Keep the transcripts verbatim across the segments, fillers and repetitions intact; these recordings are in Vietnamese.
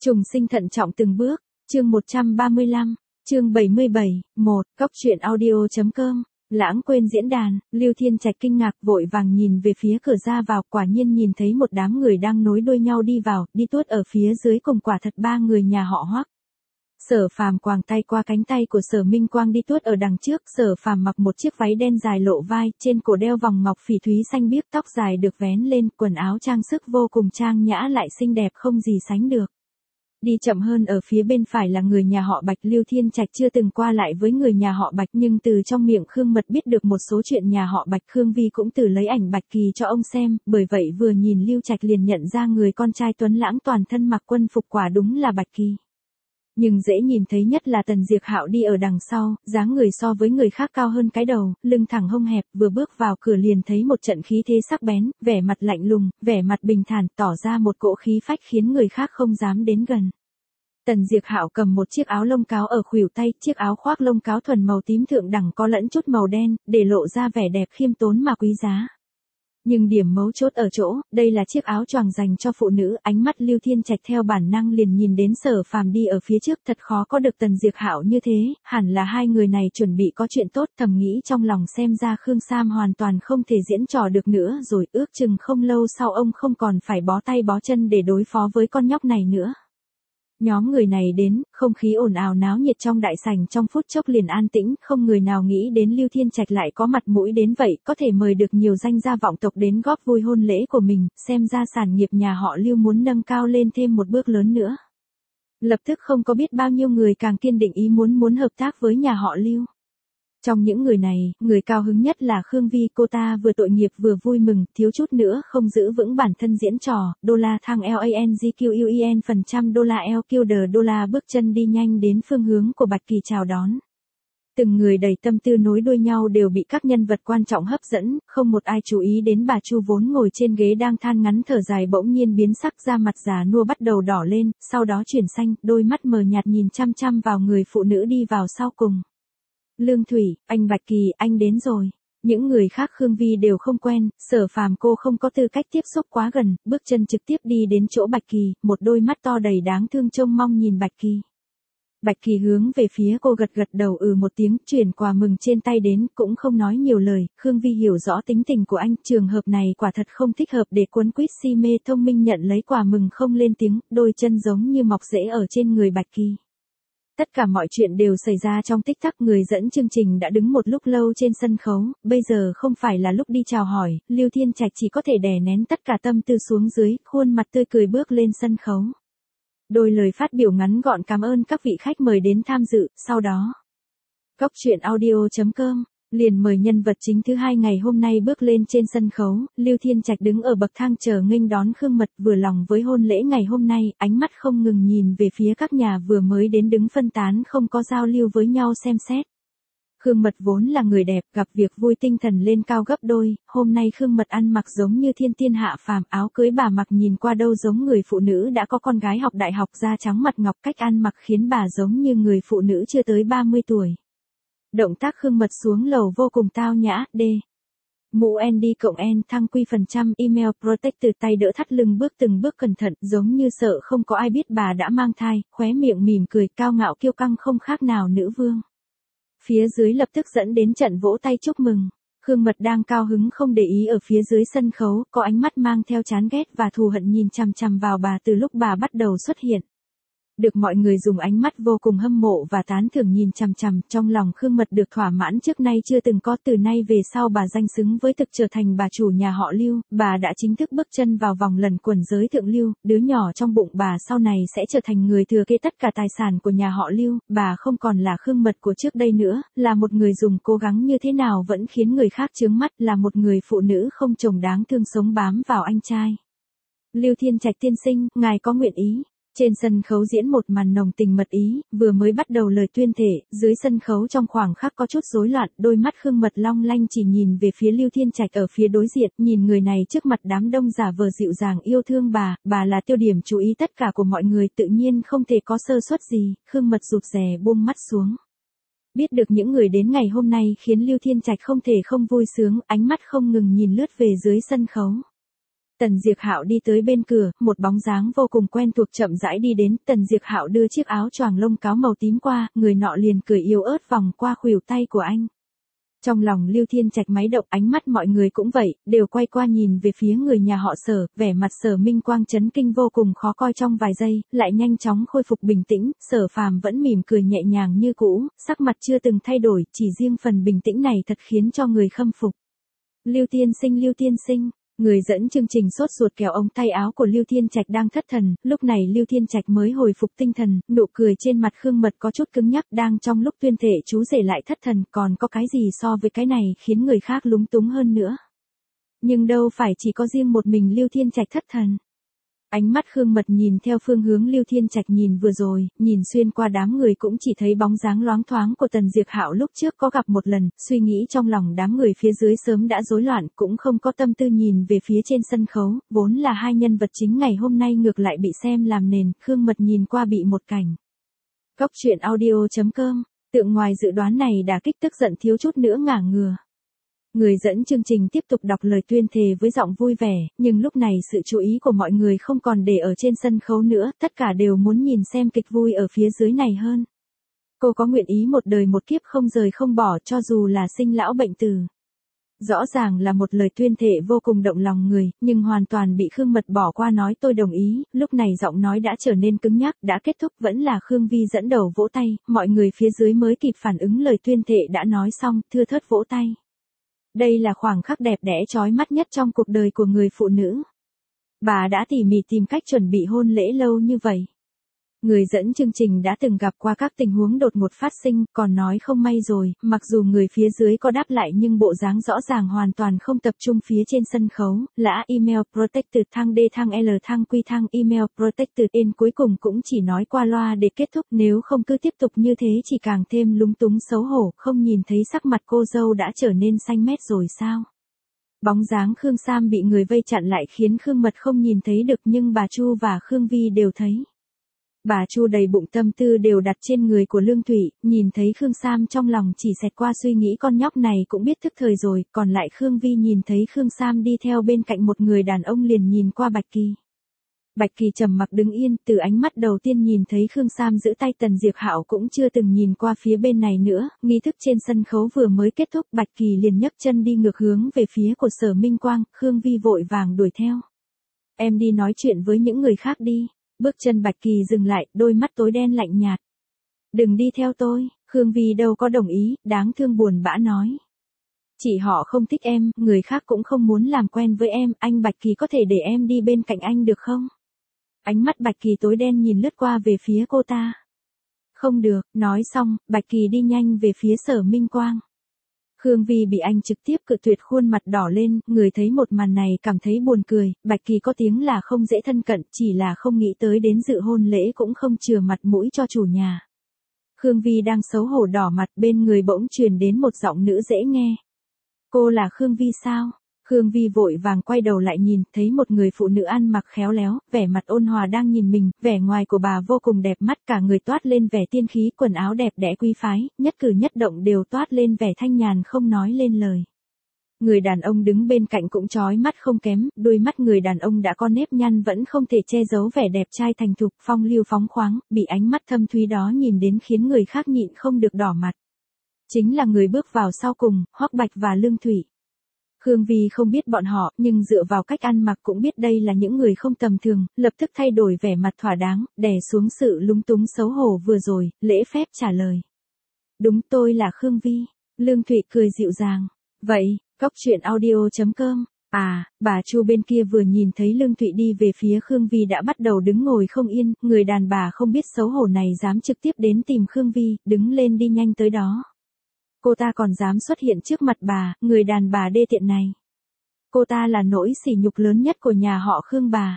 Trùng sinh thận trọng từng bước, chương một trăm ba mươi lăm, chương bảy mươi bảy, một, cóc truyện audio.com, lãng quên diễn đàn, Lưu Thiên Trạch kinh ngạc vội vàng nhìn về phía cửa ra vào, quả nhiên nhìn thấy một đám người đang nối đuôi nhau đi vào, đi tuốt ở phía dưới cùng quả thật ba người nhà họ Hoắc. Sở Phàm quàng tay qua cánh tay của Sở Minh Quang đi tuốt ở đằng trước, Sở Phàm mặc một chiếc váy đen dài lộ vai, trên cổ đeo vòng ngọc phỉ thúy xanh biếc, tóc dài được vén lên, quần áo trang sức vô cùng trang nhã lại xinh đẹp không gì sánh được. Đi chậm hơn ở phía bên phải là người nhà họ Bạch. Lưu Thiên Trạch chưa từng qua lại với người nhà họ Bạch nhưng từ trong miệng Khương Mật biết được một số chuyện nhà họ Bạch. Khương Vi cũng từ lấy ảnh Bạch Kỳ cho ông xem, bởi vậy vừa nhìn Lưu Trạch liền nhận ra người con trai tuấn lãng toàn thân mặc quân phục quả đúng là Bạch Kỳ. Nhưng dễ nhìn thấy nhất là Tần Diệp Hạo đi ở đằng sau, dáng người so với người khác cao hơn cái đầu, lưng thẳng hông hẹp, vừa bước vào cửa liền thấy một trận khí thế sắc bén, vẻ mặt lạnh lùng, vẻ mặt bình thản, tỏ ra một cỗ khí phách khiến người khác không dám đến gần. Tần Diệp Hạo cầm một chiếc áo lông cáo ở khuỷu tay, chiếc áo khoác lông cáo thuần màu tím thượng đẳng có lẫn chút màu đen, để lộ ra vẻ đẹp khiêm tốn mà quý giá. Nhưng điểm mấu chốt ở chỗ, đây là chiếc áo choàng dành cho phụ nữ, ánh mắt Lưu Thiên Trạch theo bản năng liền nhìn đến Sở Phàm đi ở phía trước, thật khó có được Tần Diệp Hạo như thế, hẳn là hai người này chuẩn bị có chuyện tốt, thầm nghĩ trong lòng xem ra Khương Sam hoàn toàn không thể diễn trò được nữa rồi, ước chừng không lâu sau ông không còn phải bó tay bó chân để đối phó với con nhóc này nữa. Nhóm người này đến, không khí ồn ào náo nhiệt trong đại sảnh trong phút chốc liền an tĩnh, không người nào nghĩ đến Lưu Thiên Trạch lại có mặt mũi đến vậy, có thể mời được nhiều danh gia vọng tộc đến góp vui hôn lễ của mình, xem ra sản nghiệp nhà họ Lưu muốn nâng cao lên thêm một bước lớn nữa. Lập tức không có biết bao nhiêu người càng kiên định ý muốn muốn hợp tác với nhà họ Lưu. Trong những người này, người cao hứng nhất là Khương Vi, cô ta vừa tội nghiệp vừa vui mừng, thiếu chút nữa không giữ vững bản thân diễn trò, đô la thăng LANGQUEN phần trăm đô la L Q D đô la bước chân đi nhanh đến phương hướng của Bạch Kỳ chào đón. Từng người đầy tâm tư nối đuôi nhau đều bị các nhân vật quan trọng hấp dẫn, không một ai chú ý đến bà Chu vốn ngồi trên ghế đang than ngắn thở dài bỗng nhiên biến sắc, da mặt già nua bắt đầu đỏ lên, sau đó chuyển xanh, đôi mắt mờ nhạt nhìn chăm chăm vào người phụ nữ đi vào sau cùng. Lương Thủy, anh Bạch Kỳ, anh đến rồi. Những người khác Khương Vi đều không quen, Sở Phàm cô không có tư cách tiếp xúc quá gần, bước chân trực tiếp đi đến chỗ Bạch Kỳ, một đôi mắt to đầy đáng thương trông mong nhìn Bạch Kỳ. Bạch Kỳ hướng về phía cô gật gật đầu ừ một tiếng, chuyển quà mừng trên tay đến, cũng không nói nhiều lời. Khương Vi hiểu rõ tính tình của anh, trường hợp này quả thật không thích hợp để cuốn quýt si mê, thông minh nhận lấy quà mừng không lên tiếng, đôi chân giống như mọc rễ ở trên người Bạch Kỳ. Tất cả mọi chuyện đều xảy ra trong tích tắc, người dẫn chương trình đã đứng một lúc lâu trên sân khấu, bây giờ không phải là lúc đi chào hỏi, Lưu Thiên Trạch chỉ có thể đè nén tất cả tâm tư xuống dưới, khuôn mặt tươi cười bước lên sân khấu. Đôi lời phát biểu ngắn gọn cảm ơn các vị khách mời đến tham dự, sau đó. cóc truyện audio.com liền mời nhân vật chính thứ hai ngày hôm nay bước lên trên sân khấu, Lưu Thiên Trạch đứng ở bậc thang chờ nghênh đón Khương Mật, vừa lòng với hôn lễ ngày hôm nay, ánh mắt không ngừng nhìn về phía các nhà vừa mới đến đứng phân tán không có giao lưu với nhau xem xét. Khương Mật vốn là người đẹp, gặp việc vui tinh thần lên cao gấp đôi, hôm nay Khương Mật ăn mặc giống như thiên tiên hạ phàm, áo cưới bà mặc nhìn qua đâu giống người phụ nữ đã có con gái học đại học, da trắng mặt ngọc, cách ăn mặc khiến bà giống như người phụ nữ chưa tới ba mươi tuổi. Động tác Khương Mật xuống lầu vô cùng tao nhã, D. Mũ en đê cộng N thăng quy phần trăm email protect từ tay đỡ thắt lưng bước từng bước cẩn thận, giống như sợ không có ai biết bà đã mang thai, khóe miệng mỉm cười cao ngạo kiêu căng không khác nào nữ vương. Phía dưới lập tức dẫn đến trận vỗ tay chúc mừng. Khương Mật đang cao hứng không để ý ở phía dưới sân khấu, có ánh mắt mang theo chán ghét và thù hận nhìn chằm chằm vào bà từ lúc bà bắt đầu xuất hiện. Được mọi người dùng ánh mắt vô cùng hâm mộ và tán thưởng nhìn chằm chằm, trong lòng Khương Mật được thỏa mãn trước nay chưa từng có, từ nay về sau bà danh xứng với thực trở thành bà chủ nhà họ Lưu, bà đã chính thức bước chân vào vòng lần quần giới thượng lưu, đứa nhỏ trong bụng bà sau này sẽ trở thành người thừa kế tất cả tài sản của nhà họ Lưu, bà không còn là Khương Mật của trước đây nữa, là một người dùng cố gắng như thế nào vẫn khiến người khác chướng mắt, là một người phụ nữ không chồng đáng thương sống bám vào anh trai. Lưu Thiên Trạch tiên sinh, ngài có nguyện ý. Trên sân khấu diễn một màn nồng tình mật ý, vừa mới bắt đầu lời tuyên thể, dưới sân khấu trong khoảng khắc có chút rối loạn, đôi mắt Khương Mật long lanh chỉ nhìn về phía Lưu Thiên Trạch ở phía đối diện, nhìn người này trước mặt đám đông giả vờ dịu dàng yêu thương bà, bà là tiêu điểm chú ý tất cả của mọi người, tự nhiên không thể có sơ suất gì, Khương Mật rụt rè buông mắt xuống. Biết được những người đến ngày hôm nay khiến Lưu Thiên Trạch không thể không vui sướng, ánh mắt không ngừng nhìn lướt về dưới sân khấu. Tần Diệp Hạo đi tới bên cửa, một bóng dáng vô cùng quen thuộc chậm rãi đi đến, Tần Diệp Hạo đưa chiếc áo choàng lông cáo màu tím qua, người nọ liền cười yếu ớt vòng qua khuỷu tay của anh. Trong lòng Lưu Thiên Trạch máy động, ánh mắt mọi người cũng vậy, đều quay qua nhìn về phía người nhà họ Sở, vẻ mặt Sở Minh Quang chấn kinh vô cùng khó coi trong vài giây, lại nhanh chóng khôi phục bình tĩnh, Sở Phàm vẫn mỉm cười nhẹ nhàng như cũ, sắc mặt chưa từng thay đổi, chỉ riêng phần bình tĩnh này thật khiến cho người khâm phục. Lưu Tiên Sinh, Lưu Tiên Sinh. Người dẫn chương trình sốt ruột kéo ống tay áo của Lưu Thiên Trạch đang thất thần, lúc này Lưu Thiên Trạch mới hồi phục tinh thần, nụ cười trên mặt Khương Mật có chút cứng nhắc, đang trong lúc tuyên thệ chú rể lại thất thần, còn có cái gì so với cái này khiến người khác lúng túng hơn nữa. Nhưng đâu phải chỉ có riêng một mình Lưu Thiên Trạch thất thần. Ánh mắt Khương Mật nhìn theo phương hướng Lưu Thiên Trạch nhìn vừa rồi, nhìn xuyên qua đám người cũng chỉ thấy bóng dáng loáng thoáng của Tần Diệp Hạo lúc trước có gặp một lần, suy nghĩ trong lòng đám người phía dưới sớm đã rối loạn, cũng không có tâm tư nhìn về phía trên sân khấu, vốn là hai nhân vật chính ngày hôm nay ngược lại bị xem làm nền, Khương Mật nhìn qua bị một cảnh. Cóc truyện audio chấm com, tượng ngoài dự đoán này đã kích tức giận thiếu chút nữa ngả ngừa. Người dẫn chương trình tiếp tục đọc lời tuyên thề với giọng vui vẻ, nhưng lúc này sự chú ý của mọi người không còn để ở trên sân khấu nữa, tất cả đều muốn nhìn xem kịch vui ở phía dưới này hơn. Cô có nguyện ý một đời một kiếp không rời không bỏ cho dù là sinh lão bệnh tử. Rõ ràng là một lời tuyên thệ vô cùng động lòng người, nhưng hoàn toàn bị Khương Mật bỏ qua nói tôi đồng ý, lúc này giọng nói đã trở nên cứng nhắc, đã kết thúc vẫn là Khương Vi dẫn đầu vỗ tay, mọi người phía dưới mới kịp phản ứng lời tuyên thệ đã nói xong, thưa thớt vỗ tay. Đây là khoảng khắc đẹp đẽ chói mắt nhất trong cuộc đời của người phụ nữ. Bà đã tỉ mỉ tìm cách chuẩn bị hôn lễ lâu như vậy. Người dẫn chương trình đã từng gặp qua các tình huống đột ngột phát sinh, còn nói không may rồi, mặc dù người phía dưới có đáp lại nhưng bộ dáng rõ ràng hoàn toàn không tập trung phía trên sân khấu, lã email protected thăng D thăng L thăng Q thăng email protected N cuối cùng cũng chỉ nói qua loa để kết thúc, nếu không cứ tiếp tục như thế chỉ càng thêm lúng túng xấu hổ, không nhìn thấy sắc mặt cô dâu đã trở nên xanh mét rồi sao? Bóng dáng Khương Sam bị người vây chặn lại khiến Khương Mật không nhìn thấy được nhưng bà Chu và Khương Vi đều thấy. Bà Chu đầy bụng tâm tư đều đặt trên người của Lương Thụy, nhìn thấy Khương Sam trong lòng chỉ xẹt qua suy nghĩ con nhóc này cũng biết thức thời rồi, còn lại Khương Vi nhìn thấy Khương Sam đi theo bên cạnh một người đàn ông liền nhìn qua Bạch Kỳ. Bạch Kỳ trầm mặc đứng yên, từ ánh mắt đầu tiên nhìn thấy Khương Sam giữ tay Tần Diệp Hạo cũng chưa từng nhìn qua phía bên này nữa, nghi thức trên sân khấu vừa mới kết thúc Bạch Kỳ liền nhấc chân đi ngược hướng về phía của Sở Minh Quang, Khương Vi vội vàng đuổi theo. Em đi nói chuyện với những người khác đi. Bước chân Bạch Kỳ dừng lại, đôi mắt tối đen lạnh nhạt. Đừng đi theo tôi, Khương Vi đâu có đồng ý, đáng thương buồn bã nói. Chị họ không thích em, người khác cũng không muốn làm quen với em, anh Bạch Kỳ có thể để em đi bên cạnh anh được không? Ánh mắt Bạch Kỳ tối đen nhìn lướt qua về phía cô ta. Không được, nói xong, Bạch Kỳ đi nhanh về phía Sở Minh Quang. Khương Vi bị anh trực tiếp cự tuyệt khuôn mặt đỏ lên, người thấy một màn này cảm thấy buồn cười, Bạch Kỳ có tiếng là không dễ thân cận, chỉ là không nghĩ tới đến dự hôn lễ cũng không chừa mặt mũi cho chủ nhà. Khương Vi đang xấu hổ đỏ mặt bên người bỗng truyền đến một giọng nữ dễ nghe. Cô là Khương Vi sao? Khương Vi vội vàng quay đầu lại nhìn, thấy một người phụ nữ ăn mặc khéo léo, vẻ mặt ôn hòa đang nhìn mình, vẻ ngoài của bà vô cùng đẹp mắt, cả người toát lên vẻ tiên khí, quần áo đẹp đẽ quý phái, nhất cử nhất động đều toát lên vẻ thanh nhàn không nói lên lời. Người đàn ông đứng bên cạnh cũng chói mắt không kém, đôi mắt người đàn ông đã có nếp nhăn vẫn không thể che giấu vẻ đẹp trai thành thục, phong lưu phóng khoáng, bị ánh mắt thâm thúy đó nhìn đến khiến người khác nhịn không được đỏ mặt. Chính là người bước vào sau cùng, Hoắc Bạch và Lương Thụy. Khương Vi không biết bọn họ, nhưng dựa vào cách ăn mặc cũng biết đây là những người không tầm thường, lập tức thay đổi vẻ mặt thỏa đáng, đè xuống sự lúng túng xấu hổ vừa rồi, lễ phép trả lời. Đúng, tôi là Khương Vi. Lương Thụy cười dịu dàng. Vậy, cóc truyện audio chấm com. À, bà Chu bên kia vừa nhìn thấy Lương Thụy đi về phía Khương Vi đã bắt đầu đứng ngồi không yên, người đàn bà không biết xấu hổ này dám trực tiếp đến tìm Khương Vi, đứng lên đi nhanh tới đó. Cô ta còn dám xuất hiện trước mặt bà, người đàn bà đê tiện này. Cô ta là nỗi sỉ nhục lớn nhất của nhà họ Khương bà.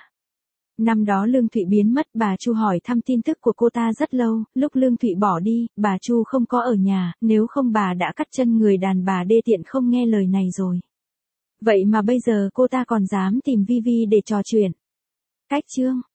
Năm đó Lương Thụy biến mất, bà Chu hỏi thăm tin tức của cô ta rất lâu, lúc Lương Thụy bỏ đi, bà Chu không có ở nhà, nếu không bà đã cắt chân người đàn bà đê tiện không nghe lời này rồi. Vậy mà bây giờ cô ta còn dám tìm Vi Vi để trò chuyện. Cách chương